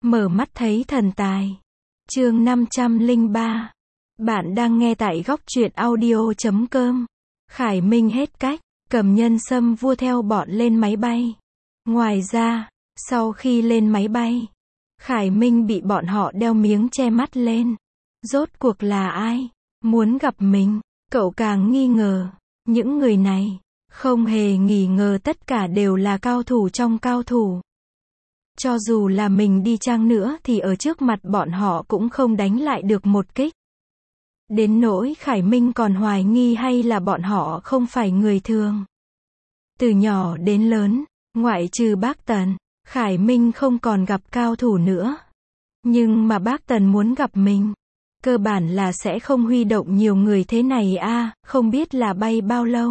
Mở mắt thấy thần tài. Chương 503. Bạn đang nghe tại góc truyện audio.com. Khải Minh hết cách, cầm nhân sâm vua theo bọn lên máy bay. Ngoài ra, sau khi lên máy bay, Khải Minh bị bọn họ đeo miếng che mắt lên. Rốt cuộc là ai muốn gặp mình? Cậu càng nghi ngờ. Những người này, không hề nghi ngờ tất cả đều là cao thủ trong cao thủ. Cho dù là mình đi chăng nữa thì ở trước mặt bọn họ cũng không đánh lại được một kích. Đến nỗi Khải Minh còn hoài nghi hay là bọn họ không phải người thường. Từ nhỏ đến lớn, ngoại trừ bác Tần, Khải Minh không còn gặp cao thủ nữa. Nhưng mà bác Tần muốn gặp mình, cơ bản là sẽ không huy động nhiều người thế này không biết là bay bao lâu.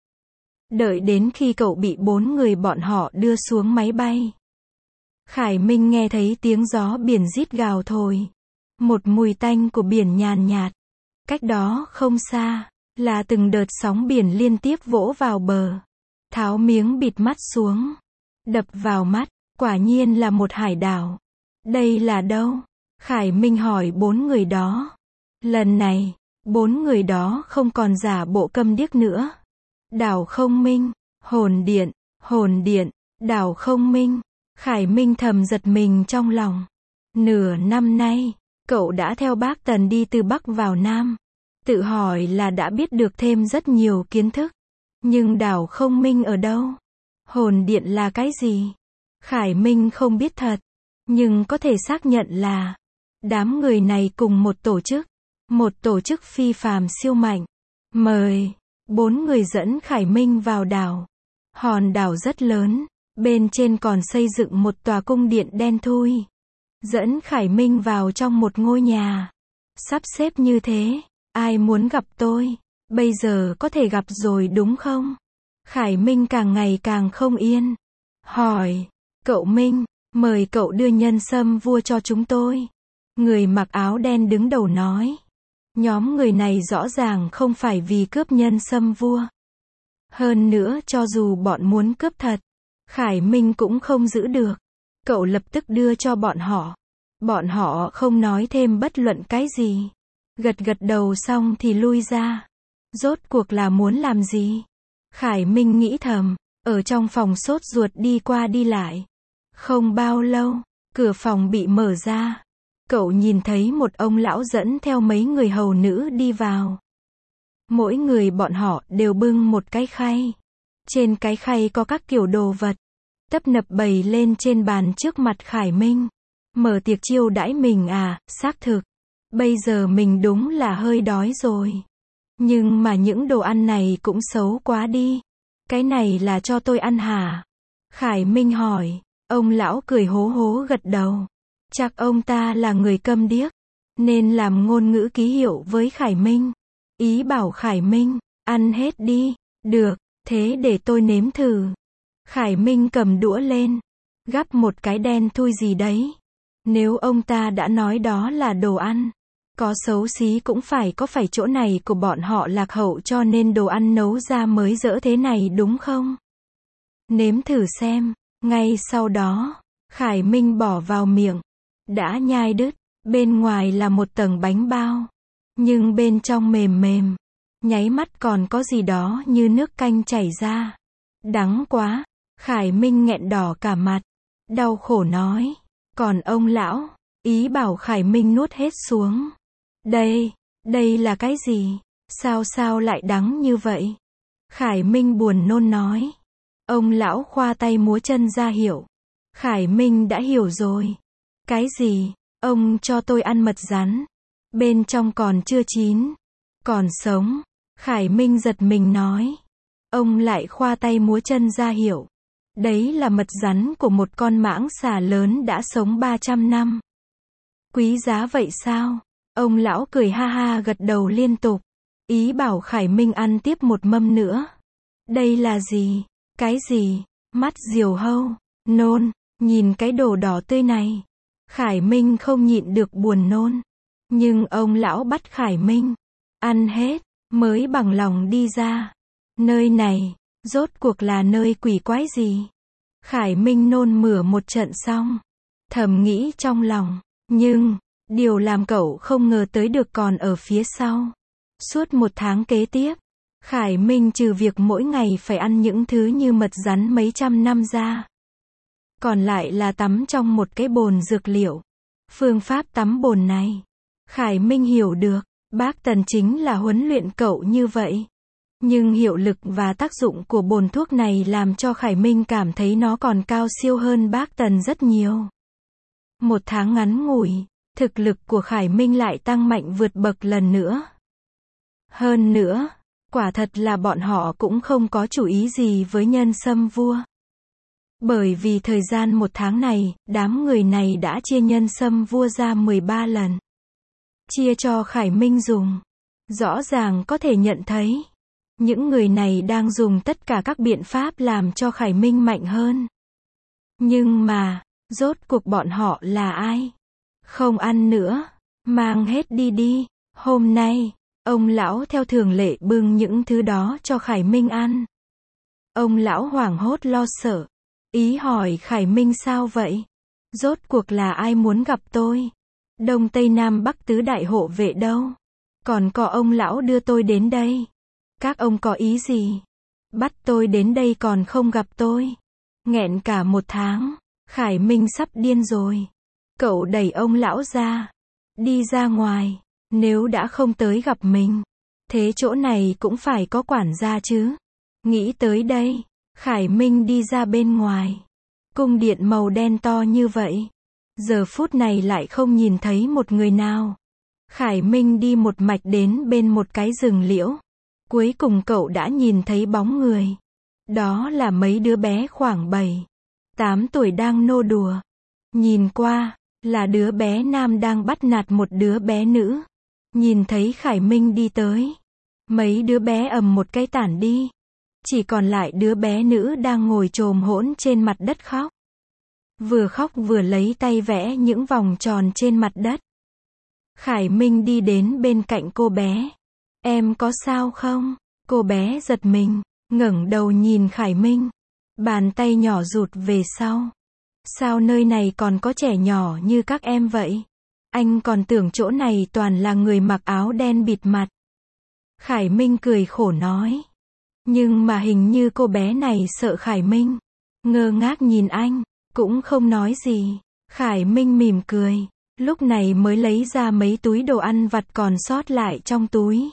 Đợi đến khi cậu bị 4 người bọn họ đưa xuống máy bay, Khải Minh nghe thấy tiếng gió biển rít gào thổi. Một mùi tanh của biển nhàn nhạt. Cách đó không xa, là từng đợt sóng biển liên tiếp vỗ vào bờ. Tháo miếng bịt mắt xuống. Đập vào mắt, quả nhiên là một hải đảo. Đây là đâu? Khải Minh hỏi 4 người đó. Lần này, 4 người đó không còn giả bộ câm điếc nữa. Đảo Không Minh, hồn điện, đảo Không Minh. Khải Minh thầm giật mình trong lòng. Nửa năm nay, cậu đã theo bác Tần đi từ Bắc vào Nam. Tự hỏi là đã biết được thêm rất nhiều kiến thức. Nhưng đảo Không Minh ở đâu? Hồn điện là cái gì? Khải Minh không biết thật. Nhưng có thể xác nhận là đám người này cùng một tổ chức. Một tổ chức phi phàm siêu mạnh. Mời 4 người dẫn Khải Minh vào đảo. Hòn đảo rất lớn. Bên trên còn xây dựng một tòa cung điện đen thui. Dẫn Khải Minh vào trong một ngôi nhà. Sắp xếp như thế. Ai muốn gặp tôi? Bây giờ có thể gặp rồi đúng không? Khải Minh càng ngày càng không yên. Hỏi. Cậu Minh, mời cậu đưa nhân sâm vua cho chúng tôi. Người mặc áo đen đứng đầu nói. Nhóm người này rõ ràng không phải vì cướp nhân sâm vua. Hơn nữa cho dù bọn muốn cướp thật, Khải Minh cũng không giữ được. Cậu lập tức đưa cho bọn họ. Bọn họ không nói thêm bất luận cái gì. Gật gật đầu xong thì lui ra. Rốt cuộc là muốn làm gì? Khải Minh nghĩ thầm, ở trong phòng sốt ruột đi qua đi lại. Không bao lâu, cửa phòng bị mở ra. Cậu nhìn thấy một ông lão dẫn theo mấy người hầu nữ đi vào. Mỗi người bọn họ đều bưng một cái khay. Trên cái khay có các kiểu đồ vật. Tấp nập bày lên trên bàn trước mặt Khải Minh. Mở tiệc chiêu đãi mình xác thực. Bây giờ mình đúng là hơi đói rồi. Nhưng mà những đồ ăn này cũng xấu quá đi. Cái này là cho tôi ăn hả? Khải Minh hỏi. Ông lão cười hố hố gật đầu. Chắc ông ta là người câm điếc, nên làm ngôn ngữ ký hiệu với Khải Minh. Ý bảo Khải Minh, ăn hết đi. Được, thế để tôi nếm thử. Khải Minh cầm đũa lên, gắp một cái đen thui gì đấy. Nếu ông ta đã nói đó là đồ ăn, có xấu xí cũng phải chỗ này của bọn họ lạc hậu cho nên đồ ăn nấu ra mới dở thế này đúng không? Nếm thử xem. Ngay sau đó, Khải Minh bỏ vào miệng. Đã nhai đứt, bên ngoài là một tầng bánh bao. Nhưng bên trong mềm mềm. Nháy mắt còn có gì đó như nước canh chảy ra. Đắng quá. Khải Minh nghẹn đỏ cả mặt. Đau khổ nói. Còn ông lão, ý bảo Khải Minh nuốt hết xuống. Đây là cái gì? Sao lại đắng như vậy? Khải Minh buồn nôn nói. Ông lão khoa tay múa chân ra hiệu. Khải Minh đã hiểu rồi. Cái gì? Ông cho tôi ăn mật rắn. Bên trong còn chưa chín. Còn sống. Khải Minh giật mình nói. Ông lại khoa tay múa chân ra hiệu. Đấy là mật rắn của một con mãng xà lớn đã sống 300 năm. Quý giá vậy sao? Ông lão cười ha ha gật đầu liên tục. Ý bảo Khải Minh ăn tiếp một mâm nữa. Đây là gì? Cái gì? Mắt diều hâu. Nôn. Nhìn cái đồ đỏ tươi này. Khải Minh không nhịn được buồn nôn. Nhưng ông lão bắt Khải Minh ăn hết, mới bằng lòng đi ra. Nơi này, rốt cuộc là nơi quỷ quái gì? Khải Minh nôn mửa một trận xong. Thầm nghĩ trong lòng. Nhưng, điều làm cậu không ngờ tới được còn ở phía sau. Suốt 1 tháng kế tiếp, Khải Minh trừ việc mỗi ngày phải ăn những thứ như mật rắn mấy trăm năm ra, còn lại là tắm trong một cái bồn dược liệu. Phương pháp tắm bồn này, Khải Minh hiểu được, bác Tần chính là huấn luyện cậu như vậy. Nhưng hiệu lực và tác dụng của bồn thuốc này làm cho Khải Minh cảm thấy nó còn cao siêu hơn bác Tần rất nhiều. 1 tháng ngắn ngủi, thực lực của Khải Minh lại tăng mạnh vượt bậc lần nữa. Hơn nữa, quả thật là bọn họ cũng không có chủ ý gì với Nhân Sâm Vua. Bởi vì thời gian 1 tháng này, đám người này đã chia Nhân Sâm Vua ra 13 lần. Chia cho Khải Minh dùng. Rõ ràng có thể nhận thấy, những người này đang dùng tất cả các biện pháp làm cho Khải Minh mạnh hơn. Nhưng mà, rốt cuộc bọn họ là ai? Không ăn nữa, mang hết đi đi. Hôm nay, ông lão theo thường lệ bưng những thứ đó cho Khải Minh ăn. Ông lão hoảng hốt lo sợ, ý hỏi Khải Minh sao vậy? Rốt cuộc là ai muốn gặp tôi? Đông Tây Nam Bắc tứ đại hộ vệ đâu? Còn có ông lão đưa tôi đến đây. Các ông có ý gì? Bắt tôi đến đây còn không gặp tôi. Nghẹn cả 1 tháng, Khải Minh sắp điên rồi. Cậu đẩy ông lão ra, đi ra ngoài. Nếu đã không tới gặp mình, thế chỗ này cũng phải có quản gia chứ. Nghĩ tới đây, Khải Minh đi ra bên ngoài. Cung điện màu đen to như vậy, giờ phút này lại không nhìn thấy một người nào. Khải Minh đi một mạch đến bên một cái rừng liễu. Cuối cùng cậu đã nhìn thấy bóng người. Đó là mấy đứa bé khoảng 7-8 tuổi đang nô đùa. Nhìn qua, là đứa bé nam đang bắt nạt một đứa bé nữ. Nhìn thấy Khải Minh đi tới, mấy đứa bé ầm một cái tản đi. Chỉ còn lại đứa bé nữ đang ngồi chồm hỗn trên mặt đất khóc. Vừa khóc vừa lấy tay vẽ những vòng tròn trên mặt đất. Khải Minh đi đến bên cạnh cô bé. Em có sao không? Cô bé giật mình, ngẩng đầu nhìn Khải Minh. Bàn tay nhỏ rụt về sau. Sao nơi này còn có trẻ nhỏ như các em vậy? Anh còn tưởng chỗ này toàn là người mặc áo đen bịt mặt. Khải Minh cười khổ nói. Nhưng mà hình như cô bé này sợ Khải Minh. Ngơ ngác nhìn anh, cũng không nói gì. Khải Minh mỉm cười, lúc này mới lấy ra mấy túi đồ ăn vặt còn sót lại trong túi.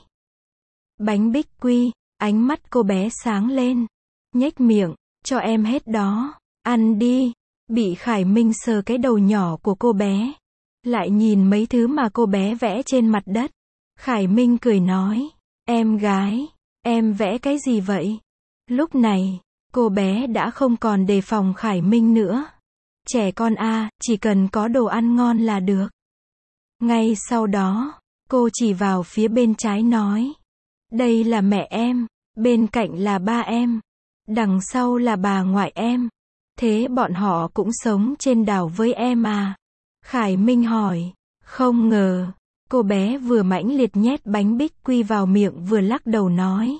Bánh bích quy, ánh mắt cô bé sáng lên. Nhếch miệng, cho em hết đó, ăn đi. Bị Khải Minh sờ cái đầu nhỏ của cô bé. Lại nhìn mấy thứ mà cô bé vẽ trên mặt đất. Khải Minh cười nói, em gái, em vẽ cái gì vậy? Lúc này, cô bé đã không còn đề phòng Khải Minh nữa. Trẻ con à, chỉ cần có đồ ăn ngon là được. Ngay sau đó, cô chỉ vào phía bên trái nói, đây là mẹ em, bên cạnh là ba em, đằng sau là bà ngoại em. Thế bọn họ cũng sống trên đảo với em à? Khải Minh hỏi. Không ngờ, cô bé vừa mãnh liệt nhét bánh bích quy vào miệng vừa lắc đầu nói.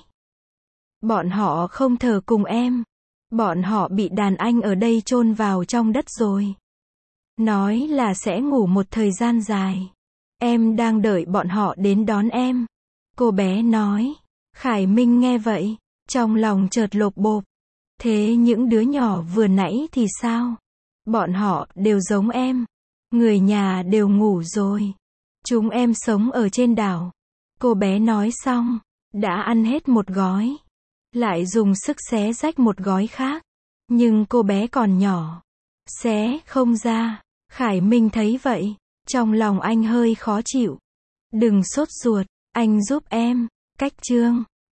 Bọn họ không thờ cùng em. Bọn họ bị đàn anh ở đây chôn vào trong đất rồi. Nói là sẽ ngủ một thời gian dài. Em đang đợi bọn họ đến đón em. Cô bé nói. Khải Minh nghe vậy, trong lòng chợt lột bột. Thế những đứa nhỏ vừa nãy thì sao? Bọn họ đều giống em. Người nhà đều ngủ rồi. Chúng em sống ở trên đảo. Cô bé nói xong, đã ăn hết một gói. Lại dùng sức xé rách một gói khác. Nhưng cô bé còn nhỏ. Xé không ra. Khải Minh thấy vậy. Trong lòng anh hơi khó chịu. Đừng sốt ruột, anh giúp em. Cách chương